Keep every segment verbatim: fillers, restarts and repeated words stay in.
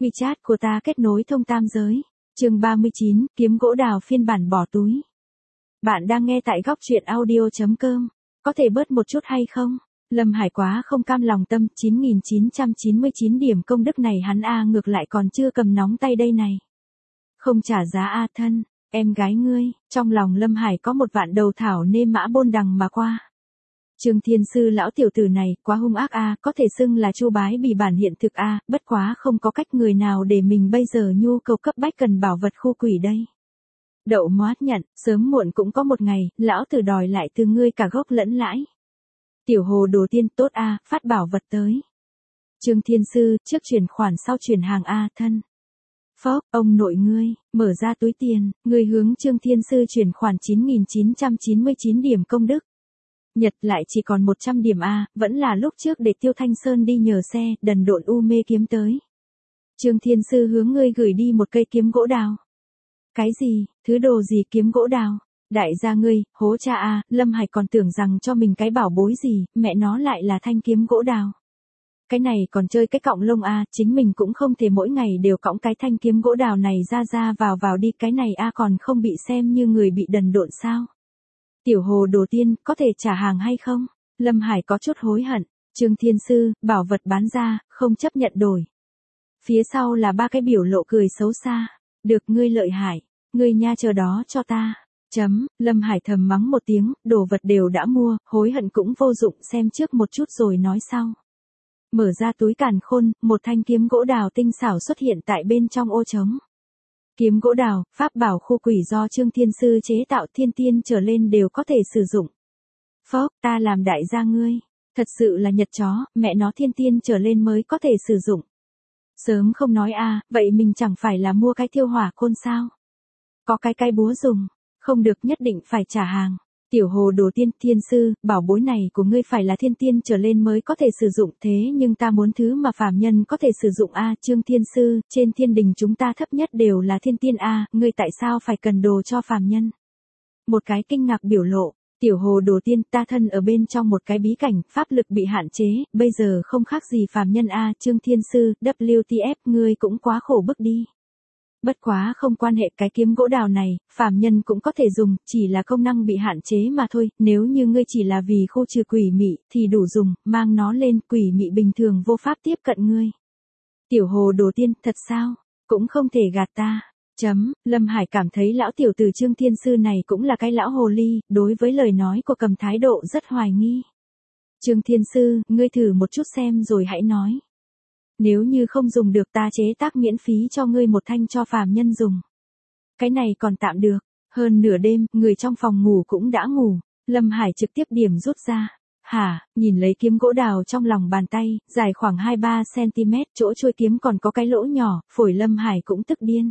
WeChat của ta kết nối thông tam giới. Chương ba mươi chín, kiếm gỗ đào phiên bản bỏ túi. Bạn đang nghe tại góc truyện audio chấm com. Có thể bớt một chút hay không? Lâm Hải quá không cam lòng tâm, chín nghìn chín trăm chín mươi chín điểm công đức này hắn a ngược lại còn chưa cầm nóng tay đây này. Không trả giá a thân, em gái ngươi, trong lòng Lâm Hải có một vạn đầu thảo nê mã bôn đằng mà qua. Trương Thiên Sư lão tiểu tử này, quá hung ác a, có thể xưng là chu bái bì bản hiện thực a, bất quá không có cách người nào để mình bây giờ nhu cầu cấp bách cần bảo vật khu quỷ đây. Đậu mót nhận, sớm muộn cũng có một ngày, lão tử đòi lại từ ngươi cả gốc lẫn lãi. Tiểu hồ đồ tiên tốt a, phát bảo vật tới. Trương Thiên Sư, trước chuyển khoản sau chuyển hàng a thân. Phốc, ông nội ngươi, mở ra túi tiền, ngươi hướng Trương Thiên Sư chuyển khoản chín nghìn chín trăm chín mươi chín điểm công đức. Nhật lại chỉ còn một trăm điểm a, vẫn là lúc trước để Tiêu Thanh Sơn đi nhờ xe, đần độn u mê kiếm tới. Trương Thiên Sư hướng ngươi gửi đi một cây kiếm gỗ đào. Cái gì, thứ đồ gì kiếm gỗ đào? Đại gia ngươi, hố cha a, Lâm Hải còn tưởng rằng cho mình cái bảo bối gì, mẹ nó lại là thanh kiếm gỗ đào. Cái này còn chơi cái cọng lông a, chính mình cũng không thể mỗi ngày đều cõng cái thanh kiếm gỗ đào này ra ra vào vào đi, cái này a còn không bị xem như người bị đần độn sao? Tiểu hồ đồ tiên, có thể trả hàng hay không? Lâm Hải có chút hối hận. Trương Thiên Sư, bảo vật bán ra, không chấp nhận đổi. Phía sau là ba cái biểu lộ cười xấu xa. Được, ngươi lợi hại, ngươi nha chờ đó cho ta. Chấm, Lâm Hải thầm mắng một tiếng, đồ vật đều đã mua, hối hận cũng vô dụng, xem trước một chút rồi nói sau. Mở ra túi càn khôn, một thanh kiếm gỗ đào tinh xảo xuất hiện tại bên trong ô trống. Kiếm gỗ đào, pháp bảo khu quỷ do Trương Thiên Sư chế tạo, thiên tiên trở lên đều có thể sử dụng. Phốc, ta làm đại gia ngươi, thật sự là nhật chó, mẹ nó thiên tiên trở lên mới có thể sử dụng. Sớm không nói a, vậy mình chẳng phải là mua cái thiêu hỏa côn sao? Có cái cái búa dùng, không được, nhất định phải trả hàng. Tiểu hồ đồ tiên, Thiên Sư, bảo bối này của ngươi phải là thiên tiên trở lên mới có thể sử dụng, thế nhưng ta muốn thứ mà phàm nhân có thể sử dụng a, Trương Thiên Sư, trên thiên đình chúng ta thấp nhất đều là thiên tiên a, ngươi tại sao phải cần đồ cho phàm nhân? Một cái kinh ngạc biểu lộ, tiểu hồ đồ tiên, ta thân ở bên trong một cái bí cảnh, pháp lực bị hạn chế, bây giờ không khác gì phàm nhân a, Trương Thiên Sư, W T F, ngươi cũng quá khổ bức đi. Bất quá không quan hệ, cái kiếm gỗ đào này, phàm nhân cũng có thể dùng, chỉ là công năng bị hạn chế mà thôi, nếu như ngươi chỉ là vì khu trừ quỷ mị, thì đủ dùng, mang nó lên, quỷ mị bình thường vô pháp tiếp cận ngươi. Tiểu hồ đồ tiên, thật sao? Cũng không thể gạt ta. Chấm, Lâm Hải cảm thấy lão tiểu tử Trương Thiên Sư này cũng là cái lão hồ ly, đối với lời nói của cầm thái độ rất hoài nghi. Trương Thiên Sư, ngươi thử một chút xem rồi hãy nói. Nếu như không dùng được ta chế tác miễn phí cho ngươi một thanh cho phàm nhân dùng. Cái này còn tạm được, hơn nửa đêm, người trong phòng ngủ cũng đã ngủ, Lâm Hải trực tiếp điểm rút ra. Hả, nhìn lấy kiếm gỗ đào trong lòng bàn tay, dài khoảng hai ba xăng-ti-mét, chỗ chuôi kiếm còn có cái lỗ nhỏ, phổi Lâm Hải cũng tức điên.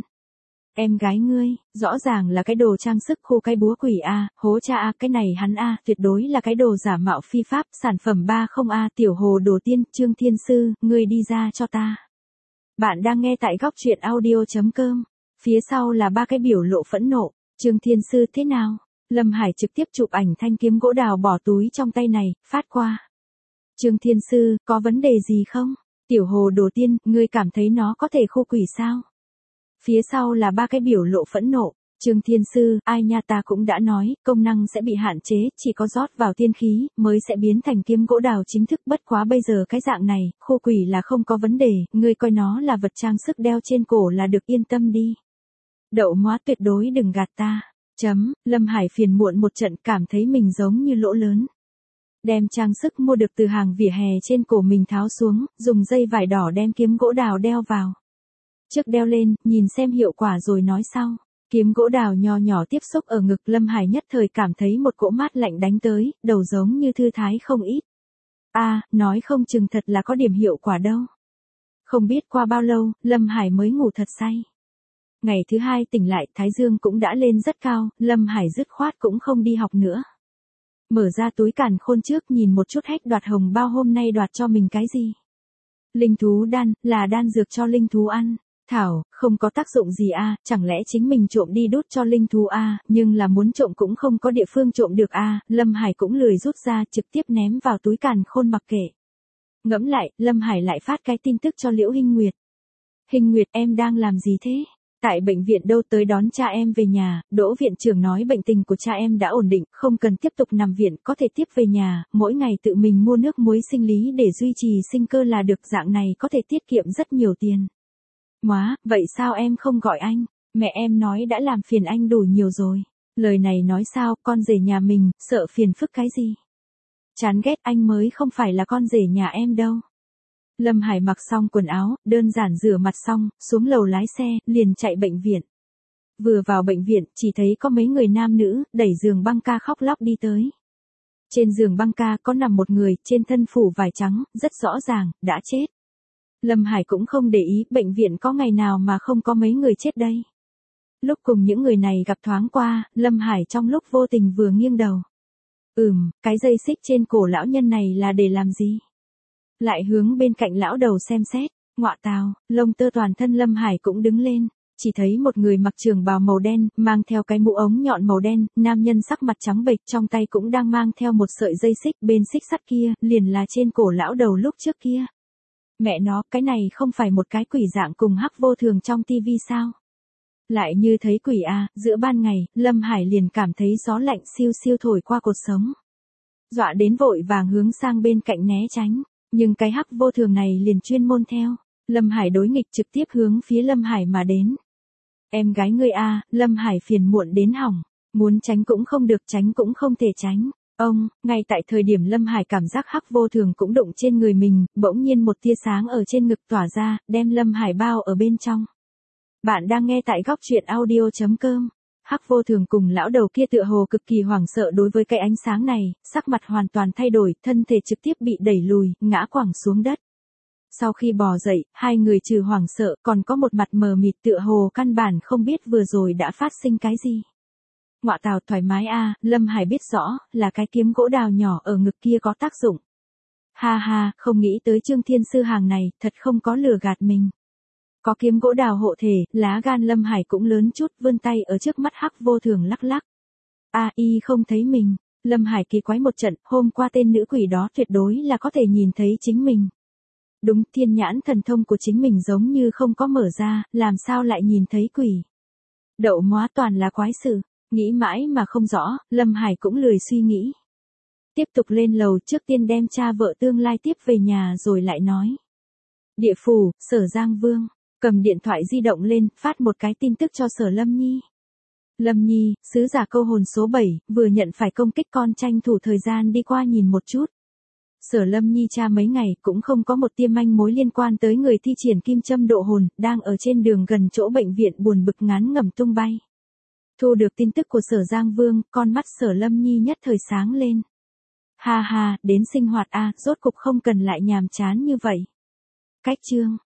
Em gái ngươi, rõ ràng là cái đồ trang sức khu cái búa quỷ a, hố cha a, cái này hắn a, tuyệt đối là cái đồ giả mạo phi pháp, sản phẩm ba không a, tiểu hồ đồ tiên, Trương Thiên Sư, ngươi đi ra cho ta. Bạn đang nghe tại góc truyện audio chấm com. Phía sau là ba cái biểu lộ phẫn nộ, Trương Thiên Sư thế nào? Lâm Hải trực tiếp chụp ảnh thanh kiếm gỗ đào bỏ túi trong tay này, phát qua. Trương Thiên Sư, có vấn đề gì không? Tiểu hồ đồ tiên, ngươi cảm thấy nó có thể khu quỷ sao? Phía sau là ba cái biểu lộ phẫn nộ, Trương Thiên Sư, ai nha, ta cũng đã nói, công năng sẽ bị hạn chế, chỉ có rót vào tiên khí, mới sẽ biến thành kiếm gỗ đào chính thức, bất quá bây giờ cái dạng này, khu quỷ là không có vấn đề, ngươi coi nó là vật trang sức đeo trên cổ là được, yên tâm đi. Đậu mót, tuyệt đối đừng gạt ta. Chấm, Lâm Hải phiền muộn một trận, cảm thấy mình giống như lỗ lớn. Đem trang sức mua được từ hàng vỉa hè trên cổ mình tháo xuống, dùng dây vải đỏ đem kiếm gỗ đào đeo vào. Trước đeo lên, nhìn xem hiệu quả rồi nói sau. Kiếm gỗ đào nho nhỏ tiếp xúc ở ngực, Lâm Hải nhất thời cảm thấy một cỗ mát lạnh đánh tới, đầu giống như thư thái không ít. A, à, nói không chừng thật là có điểm hiệu quả đâu. Không biết qua bao lâu, Lâm Hải mới ngủ thật say. Ngày thứ hai tỉnh lại, thái dương cũng đã lên rất cao, Lâm Hải dứt khoát cũng không đi học nữa. Mở ra túi càn khôn trước, nhìn một chút hách đoạt hồng bao hôm nay đoạt cho mình cái gì. Linh thú đan, là đan dược cho linh thú ăn. Thảo, không có tác dụng gì a, chẳng lẽ chính mình trộm đi đút cho linh thú a, nhưng là muốn trộm cũng không có địa phương trộm được a, Lâm Hải cũng lười rút ra, trực tiếp ném vào túi càn khôn mặc kệ. Ngẫm lại, Lâm Hải lại phát cái tin tức cho Liễu Hinh Nguyệt. Hình Nguyệt, em đang làm gì thế? Tại bệnh viện đâu, tới đón cha em về nhà. Đỗ viện trưởng nói bệnh tình của cha em đã ổn định, không cần tiếp tục nằm viện, có thể tiếp về nhà, mỗi ngày tự mình mua nước muối sinh lý để duy trì sinh cơ là được, dạng này có thể tiết kiệm rất nhiều tiền. Móa, vậy sao em không gọi anh? Mẹ em nói đã làm phiền anh đủ nhiều rồi. Lời này nói sao, con rể nhà mình, sợ phiền phức cái gì? Chán ghét, anh mới không phải là con rể nhà em đâu. Lâm Hải mặc xong quần áo, đơn giản rửa mặt xong, xuống lầu lái xe, liền chạy bệnh viện. Vừa vào bệnh viện, chỉ thấy có mấy người nam nữ, đẩy giường băng ca khóc lóc đi tới. Trên giường băng ca có nằm một người, trên thân phủ vải trắng, rất rõ ràng, đã chết. Lâm Hải cũng không để ý, bệnh viện có ngày nào mà không có mấy người chết đây. Lúc cùng những người này gặp thoáng qua, Lâm Hải trong lúc vô tình vừa nghiêng đầu. Ừm, cái dây xích trên cổ lão nhân này là để làm gì? Lại hướng bên cạnh lão đầu xem xét, ngọa tào, lông tơ toàn thân Lâm Hải cũng đứng lên, chỉ thấy một người mặc trường bào màu đen, mang theo cái mũ ống nhọn màu đen, nam nhân sắc mặt trắng bệch, trong tay cũng đang mang theo một sợi dây xích, bên xích sắt kia, liền là trên cổ lão đầu lúc trước kia. Mẹ nó, cái này không phải một cái quỷ dạng cùng Hắc Vô Thường trong tivi sao? Lại như thấy quỷ à, giữa ban ngày, Lâm Hải liền cảm thấy gió lạnh siêu siêu thổi qua cột sống. Dọa đến vội vàng hướng sang bên cạnh né tránh, nhưng cái Hắc Vô Thường này liền chuyên môn theo. Lâm Hải đối nghịch trực tiếp hướng phía Lâm Hải mà đến. Em gái ngươi a, Lâm Hải phiền muộn đến hỏng, muốn tránh cũng không được, tránh cũng không thể tránh. Ông, ngay tại thời điểm Lâm Hải cảm giác Hắc Vô Thường cũng đụng trên người mình, bỗng nhiên một tia sáng ở trên ngực tỏa ra, đem Lâm Hải bao ở bên trong. Bạn đang nghe tại góc truyện audio chấm com. Hắc Vô Thường cùng lão đầu kia tựa hồ cực kỳ hoảng sợ đối với cái ánh sáng này, sắc mặt hoàn toàn thay đổi, thân thể trực tiếp bị đẩy lùi, ngã quẳng xuống đất. Sau khi bò dậy, hai người trừ hoảng sợ, còn có một mặt mờ mịt tựa hồ căn bản không biết vừa rồi đã phát sinh cái gì. Ngọa tào, thoải mái a, Lâm Hải biết rõ, là cái kiếm gỗ đào nhỏ ở ngực kia có tác dụng. Ha ha, không nghĩ tới Trương Thiên Sư hàng này, thật không có lừa gạt mình. Có kiếm gỗ đào hộ thể, lá gan Lâm Hải cũng lớn chút, vươn tay ở trước mắt Hắc Vô Thường lắc lắc. A y không thấy mình, Lâm Hải kỳ quái một trận, hôm qua tên nữ quỷ đó tuyệt đối là có thể nhìn thấy chính mình. Đúng, thiên nhãn thần thông của chính mình giống như không có mở ra, làm sao lại nhìn thấy quỷ. Đậu móa, toàn là quái sự, nghĩ mãi mà không rõ, Lâm Hải cũng lười suy nghĩ. Tiếp tục lên lầu, trước tiên đem cha vợ tương lai tiếp về nhà rồi lại nói. Địa phủ, Sở Giang Vương, cầm điện thoại di động lên, phát một cái tin tức cho Sở Lâm Nhi. Lâm Nhi, sứ giả câu hồn số bảy, vừa nhận phải công kích con, tranh thủ thời gian đi qua nhìn một chút. Sở Lâm Nhi tra mấy ngày cũng không có một tia manh mối liên quan tới người thi triển kim châm độ hồn, đang ở trên đường gần chỗ bệnh viện buồn bực ngán ngẩm tung bay. Thu được tin tức của Sở Giang Vương, con mắt Sở Lâm Nhi nhất thời sáng lên. Ha ha, đến sinh hoạt a, rốt cục không cần lại nhàm chán như vậy. Cách chương